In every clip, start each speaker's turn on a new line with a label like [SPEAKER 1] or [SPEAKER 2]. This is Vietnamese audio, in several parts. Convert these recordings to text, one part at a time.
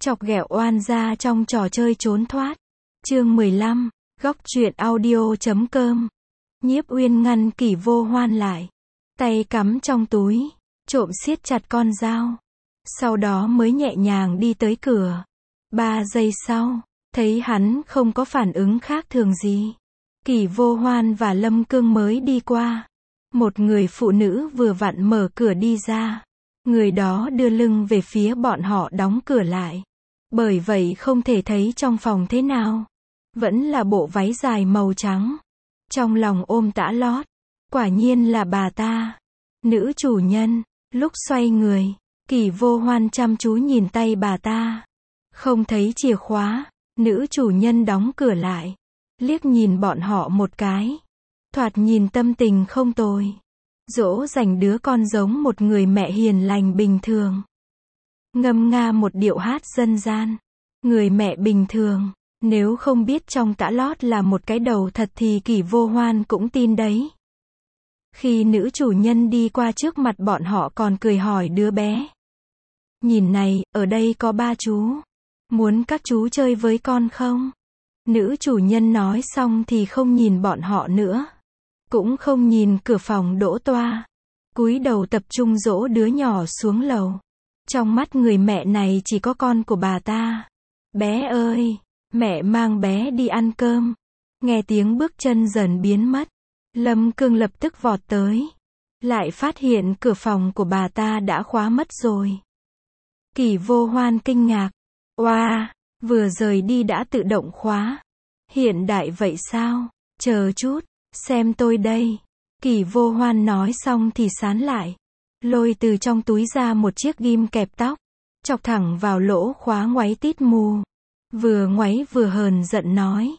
[SPEAKER 1] Chọc ghẹo oan gia trong trò chơi trốn thoát. Chương 15, góc truyện audio.com. Nhiếp Uyên ngăn Kỷ Vô Hoan lại, tay cắm trong túi, trộm siết chặt con dao. Sau đó mới nhẹ nhàng đi tới cửa. 3 giây sau, thấy hắn không có phản ứng khác thường gì. Kỷ Vô Hoan và Lâm Cương mới đi qua. Một người phụ nữ vừa vặn mở cửa đi ra. Người đó đưa lưng về phía bọn họ đóng cửa lại. Bởi vậy không thể thấy trong phòng thế nào. Vẫn là bộ váy dài màu trắng. Trong lòng ôm tã lót. Quả nhiên là bà ta. Nữ chủ nhân. Lúc xoay người, Kỷ Vô Hoan chăm chú nhìn tay bà ta. Không thấy chìa khóa. Nữ chủ nhân đóng cửa lại. Liếc nhìn bọn họ một cái. Thoạt nhìn tâm tình không tồi. Dỗ dành đứa con giống một người mẹ hiền lành bình thường. Ngâm nga một điệu hát dân gian. Người mẹ bình thường. Nếu không biết trong tã lót là một cái đầu thật thì Kỷ Vô Hoan cũng tin đấy. Khi nữ chủ nhân đi qua trước mặt bọn họ còn cười hỏi đứa bé. Nhìn này, ở đây có ba chú. Muốn các chú chơi với con không? Nữ chủ nhân nói xong thì không nhìn bọn họ nữa. Cũng không nhìn cửa phòng đỗ toa. Cúi đầu tập trung dỗ đứa nhỏ xuống lầu. Trong mắt người mẹ này chỉ có con của bà ta. Bé ơi, mẹ mang bé đi ăn cơm. Nghe tiếng bước chân dần biến mất. Lâm Cương lập tức vọt tới. Lại phát hiện cửa phòng của bà ta đã khóa mất rồi. Kỷ Vô Hoan kinh ngạc. Oa, vừa rời đi đã tự động khóa. Hiện đại vậy sao? Chờ chút, xem tôi đây. Kỷ Vô Hoan nói xong thì sán lại. Lôi từ trong túi ra một chiếc ghim kẹp tóc. Chọc thẳng vào lỗ khóa ngoáy tít mù. Vừa ngoáy vừa hờn giận nói.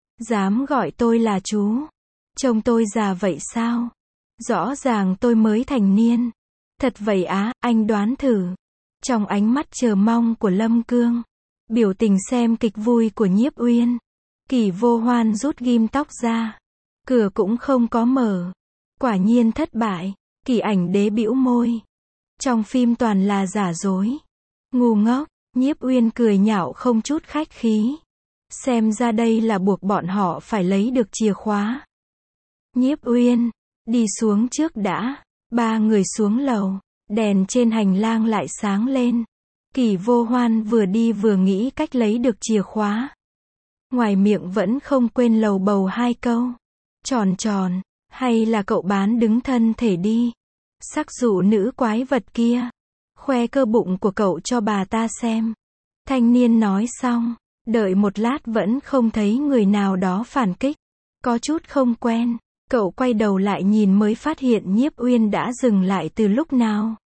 [SPEAKER 1] Dám gọi tôi là chú. Trông tôi già vậy sao? Rõ ràng tôi mới thành niên. Thật vậy á, anh đoán thử. Trong ánh mắt chờ mong của Lâm Cương. Biểu tình xem kịch vui của Nhiếp Uyên. Kỷ Vô Hoan rút ghim tóc ra. Cửa cũng không có mở. Quả nhiên thất bại. Kỷ Ảnh Đế bĩu môi. Trong phim toàn là giả dối. Ngu ngốc. Nhiếp Uyên cười nhạo không chút khách khí. Xem ra đây là buộc bọn họ phải lấy được chìa khóa. Nhiếp Uyên, đi xuống trước đã. Ba người xuống lầu. Đèn trên hành lang lại sáng lên. Kỷ Vô Hoan vừa đi vừa nghĩ cách lấy được chìa khóa. Ngoài miệng vẫn không quên lầu bầu hai câu. Tròn tròn, hay là cậu bán đứng thân thể đi. Sắc dụ nữ quái vật kia. Khoe cơ bụng của cậu cho bà ta xem. Thanh niên nói xong. Đợi một lát vẫn không thấy người nào đó phản kích. Có chút không quen. Cậu quay đầu lại nhìn mới phát hiện Nhiếp Uyên đã dừng lại từ lúc nào.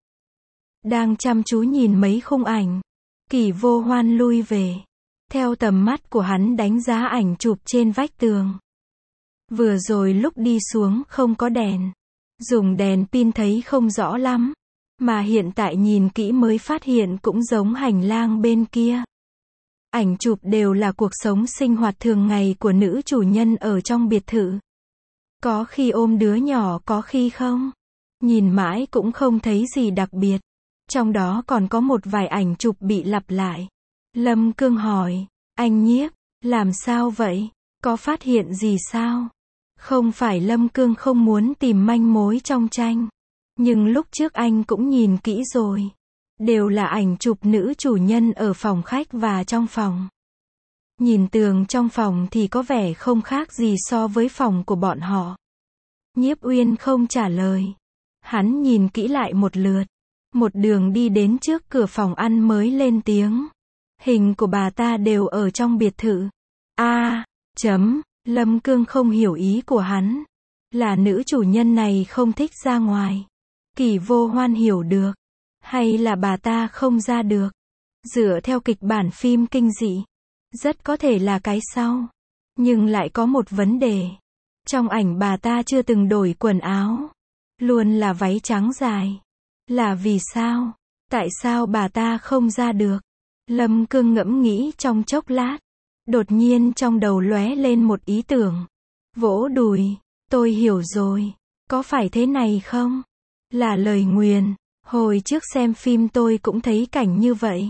[SPEAKER 1] Đang chăm chú nhìn mấy khung ảnh. Kỷ Vô Hoan lui về. Theo tầm mắt của hắn đánh giá ảnh chụp trên vách tường. Vừa rồi lúc đi xuống không có đèn. Dùng đèn pin thấy không rõ lắm. Mà hiện tại nhìn kỹ mới phát hiện cũng giống hành lang bên kia. Ảnh chụp đều là cuộc sống sinh hoạt thường ngày của nữ chủ nhân ở trong biệt thự. Có khi ôm đứa nhỏ có khi không. Nhìn mãi cũng không thấy gì đặc biệt. Trong đó còn có một vài ảnh chụp bị lặp lại. Lâm Cương hỏi, anh Nhiếp, làm sao vậy? Có phát hiện gì sao? Không phải Lâm Cương không muốn tìm manh mối trong tranh. Nhưng lúc trước anh cũng nhìn kỹ rồi. Đều là ảnh chụp nữ chủ nhân ở phòng khách và trong phòng. Nhìn tường trong phòng thì có vẻ không khác gì so với phòng của bọn họ. Nhiếp Uyên không trả lời. Hắn nhìn kỹ lại một lượt. Một đường đi đến trước cửa phòng ăn mới lên tiếng. Hình của bà ta đều ở trong biệt thự. Lâm Cương không hiểu ý của hắn. Là nữ chủ nhân này không thích ra ngoài. Kỷ Vô Hoan hiểu được. Hay là bà ta không ra được. Dựa theo kịch bản phim kinh dị. Rất có thể là cái sau. Nhưng lại có một vấn đề. Trong ảnh bà ta chưa từng đổi quần áo. Luôn là váy trắng dài. Là vì sao? Tại sao bà ta không ra được? Lâm Cương ngẫm nghĩ trong chốc lát. Đột nhiên trong đầu lóe lên một ý tưởng. Vỗ đùi. Tôi hiểu rồi. Có phải thế này không? Là lời nguyền. Hồi trước xem phim tôi cũng thấy cảnh như vậy.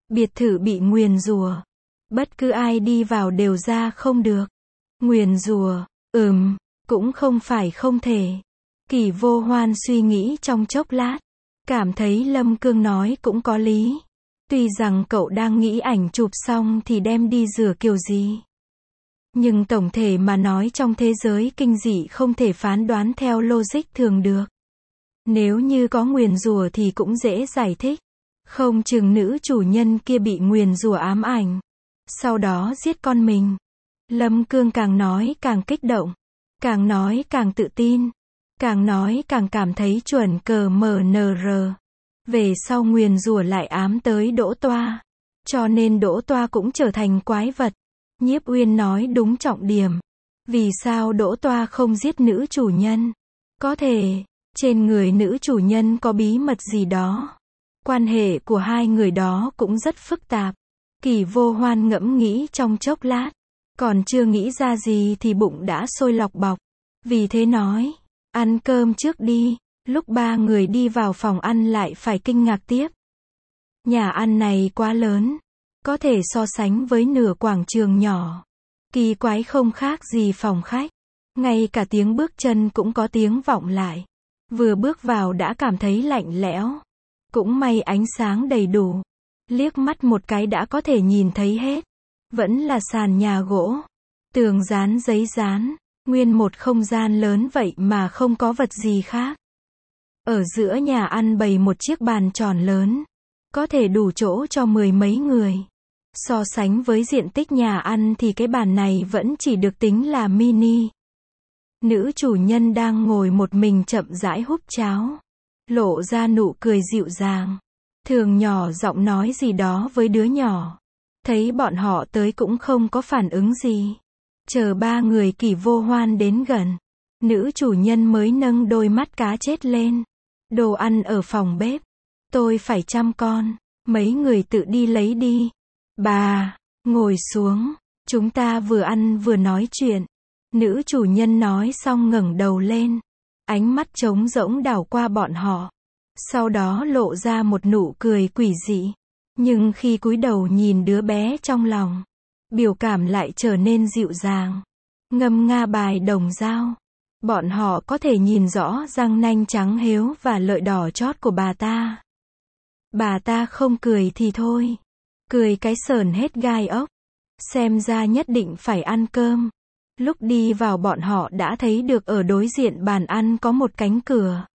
[SPEAKER 1] Biệt thự bị nguyền rủa. Bất cứ ai đi vào đều ra không được. Nguyền rủa, cũng không phải không thể. Kỷ Vô Hoan suy nghĩ trong chốc lát, cảm thấy Lâm Cương nói cũng có lý. Tuy rằng cậu đang nghĩ ảnh chụp xong thì đem đi rửa kiểu gì. Nhưng tổng thể mà nói trong thế giới kinh dị không thể phán đoán theo logic thường được. Nếu như có nguyền rủa thì cũng dễ giải thích. Không chừng nữ chủ nhân kia bị nguyền rủa ám ảnh. Sau đó giết con mình. Lâm Cương càng nói càng kích động. Càng nói càng tự tin. Càng nói càng cảm thấy chuẩn CMNR. Về sau nguyền rủa lại ám tới Đỗ Toa. Cho nên Đỗ Toa cũng trở thành quái vật. Nhiếp Uyên nói đúng trọng điểm. Vì sao Đỗ Toa không giết nữ chủ nhân? Có thể, trên người nữ chủ nhân có bí mật gì đó. Quan hệ của hai người đó cũng rất phức tạp. Kỷ Vô Hoan ngẫm nghĩ trong chốc lát. Còn chưa nghĩ ra gì thì bụng đã sôi lọc bọc. Vì thế nói, ăn cơm trước đi. Lúc ba người đi vào phòng ăn lại phải kinh ngạc tiếp. Nhà ăn này quá lớn. Có thể so sánh với nửa quảng trường nhỏ. Kỳ quái không khác gì phòng khách. Ngay cả tiếng bước chân cũng có tiếng vọng lại. Vừa bước vào đã cảm thấy lạnh lẽo. Cũng may ánh sáng đầy đủ. Liếc mắt một cái đã có thể nhìn thấy hết. Vẫn là sàn nhà gỗ. Tường dán giấy dán. Nguyên một không gian lớn vậy mà không có vật gì khác. Ở giữa nhà ăn bày một chiếc bàn tròn lớn. Có thể đủ chỗ cho 10 mấy người. So sánh với diện tích nhà ăn thì cái bàn này vẫn chỉ được tính là mini. Nữ chủ nhân đang ngồi một mình chậm rãi húp cháo. Lộ ra nụ cười dịu dàng. Thường nhỏ giọng nói gì đó với đứa nhỏ. Thấy bọn họ tới cũng không có phản ứng gì. Chờ ba người Kỷ Vô Hoan đến gần. Nữ chủ nhân mới nâng đôi mắt cá chết lên. Đồ ăn ở phòng bếp. Tôi phải chăm con. Mấy người tự đi lấy đi. Bà, ngồi xuống. Chúng ta vừa ăn vừa nói chuyện. Nữ chủ nhân nói xong ngẩng đầu lên. Ánh mắt trống rỗng đảo qua bọn họ. Sau đó lộ ra một nụ cười quỷ dị. Nhưng khi cúi đầu nhìn đứa bé trong lòng, biểu cảm lại trở nên dịu dàng. Ngâm nga bài đồng dao. Bọn họ có thể nhìn rõ răng nanh trắng héo và lợi đỏ chót của bà ta. Bà ta không cười thì thôi. Cười cái sờn hết gai ốc. Xem ra nhất định phải ăn cơm. Lúc đi vào bọn họ đã thấy được ở đối diện bàn ăn có một cánh cửa.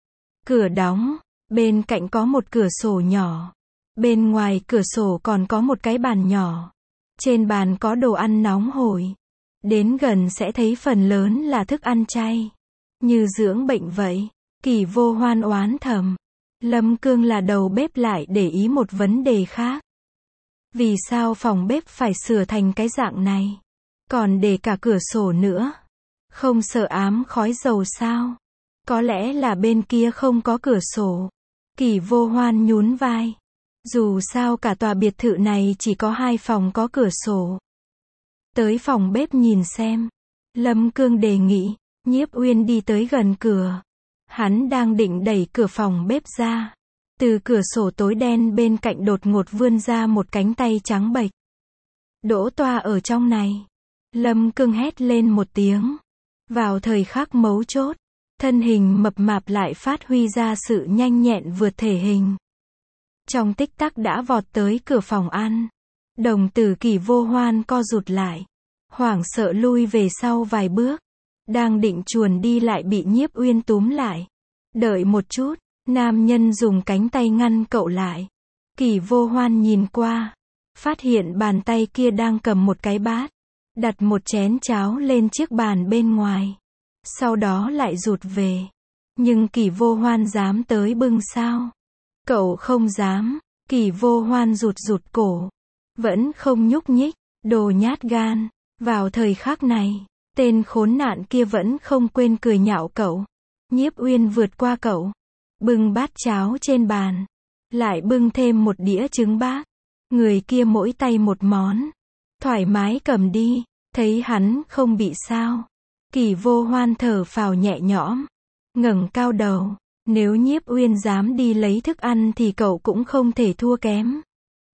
[SPEAKER 1] Cửa đóng. Bên cạnh có một cửa sổ nhỏ. Bên ngoài cửa sổ còn có một cái bàn nhỏ. Trên bàn có đồ ăn nóng hổi. Đến gần sẽ thấy phần lớn là thức ăn chay. Như dưỡng bệnh vậy. Kỷ Vô Hoan oán thầm. Lâm Cương là đầu bếp lại để ý một vấn đề khác. Vì sao phòng bếp phải sửa thành cái dạng này? Còn để cả cửa sổ nữa. Không sợ ám khói dầu sao? Có lẽ là bên kia không có cửa sổ. Kỷ Vô Hoan nhún vai. Dù sao cả tòa biệt thự này chỉ có 2 phòng có cửa sổ. Tới phòng bếp nhìn xem. Lâm Cương đề nghị. Nhiếp Uyên đi tới gần cửa. Hắn đang định đẩy cửa phòng bếp ra. Từ cửa sổ tối đen bên cạnh đột ngột vươn ra một cánh tay trắng bệch. Đỗ Toa ở trong này. Lâm Cương hét lên một tiếng. Vào thời khắc mấu chốt, thân hình mập mạp lại phát huy ra sự nhanh nhẹn vượt thể hình. Trong tích tắc đã vọt tới cửa phòng ăn. Đồng tử Kỷ Vô Hoan co rụt lại. Hoảng sợ lui về sau vài bước. Đang định chuồn đi lại bị Nhiếp Uyên túm lại. Đợi một chút, nam nhân dùng cánh tay ngăn cậu lại. Kỷ Vô Hoan nhìn qua. Phát hiện bàn tay kia đang cầm một cái bát. Đặt một chén cháo lên chiếc bàn bên ngoài. Sau đó lại rụt về. Nhưng Kỷ Vô Hoan dám tới bưng sao? Cậu không dám. Kỷ Vô Hoan rụt cổ. Vẫn không nhúc nhích. Đồ nhát gan. Vào thời khắc này, tên khốn nạn kia vẫn không quên cười nhạo cậu. Nhiếp Uyên vượt qua cậu. Bưng bát cháo trên bàn. Lại bưng thêm một đĩa trứng bác. Người kia mỗi tay một món. Thoải mái cầm đi. Thấy hắn không bị sao. Kỷ Vô Hoan thở phào nhẹ nhõm. Ngẩng cao đầu. Nếu Nhiếp Uyên dám đi lấy thức ăn thì cậu cũng không thể thua kém.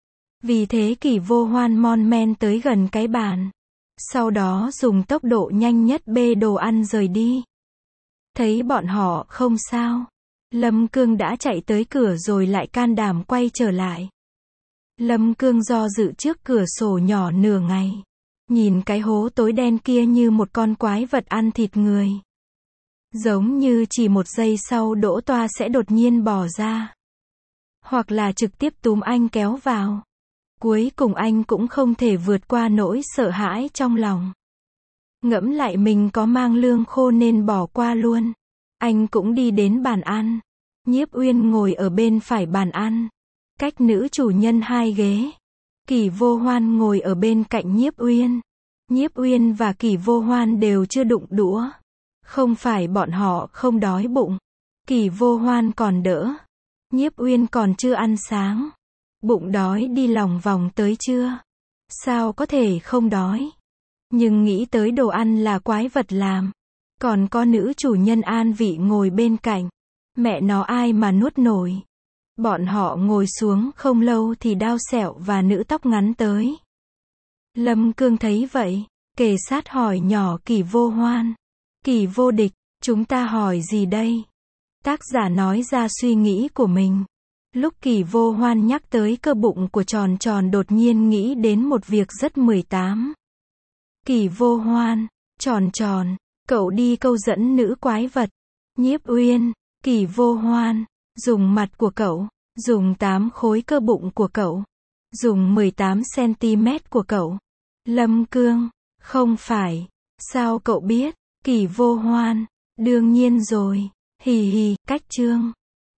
[SPEAKER 1] Vì thế Kỷ Vô Hoan mon men tới gần cái bàn. Sau đó dùng tốc độ nhanh nhất bê đồ ăn rời đi. Thấy bọn họ không sao, Lâm Cương đã chạy tới cửa rồi lại can đảm quay trở lại. Lâm Cương do dự trước cửa sổ nhỏ nửa ngày. Nhìn cái hố tối đen kia như một con quái vật ăn thịt người. Giống như chỉ một giây sau Đỗ Toa sẽ đột nhiên bỏ ra. Hoặc là trực tiếp túm anh kéo vào. Cuối cùng anh cũng không thể vượt qua nỗi sợ hãi trong lòng. Ngẫm lại mình có mang lương khô nên bỏ qua luôn. Anh cũng đi đến bàn ăn. Nhiếp Uyên ngồi ở bên phải bàn ăn. Cách nữ chủ nhân 2 ghế. Kỷ Vô Hoan ngồi ở bên cạnh Nhiếp Uyên. Nhiếp Uyên và Kỷ Vô Hoan đều chưa đụng đũa. Không phải bọn họ không đói bụng. Kỷ Vô Hoan còn đỡ. Nhiếp Uyên còn chưa ăn sáng. Bụng đói đi lòng vòng tới trưa. Sao có thể không đói? Nhưng nghĩ tới đồ ăn là quái vật làm. Còn có nữ chủ nhân an vị ngồi bên cạnh. Mẹ nó ai mà nuốt nổi. Bọn họ ngồi xuống không lâu thì Đao Sẹo và nữ tóc ngắn tới. Lâm Cương thấy vậy, kề sát hỏi nhỏ Kỷ Vô Hoan. Kỷ vô địch, chúng ta hỏi gì đây? Tác giả nói ra suy nghĩ của mình. Lúc Kỷ Vô Hoan nhắc tới cơ bụng của Tròn Tròn đột nhiên nghĩ đến một việc rất 18. Kỷ Vô Hoan, Tròn Tròn, cậu đi câu dẫn nữ quái vật. Nhiếp Uyên, Kỷ Vô Hoan, dùng mặt của cậu, dùng 8 khối cơ bụng của cậu, dùng 18cm của cậu. Lâm Cương, không phải, sao cậu biết? Kỷ Vô Hoan, đương nhiên rồi, hì hì, cách chương.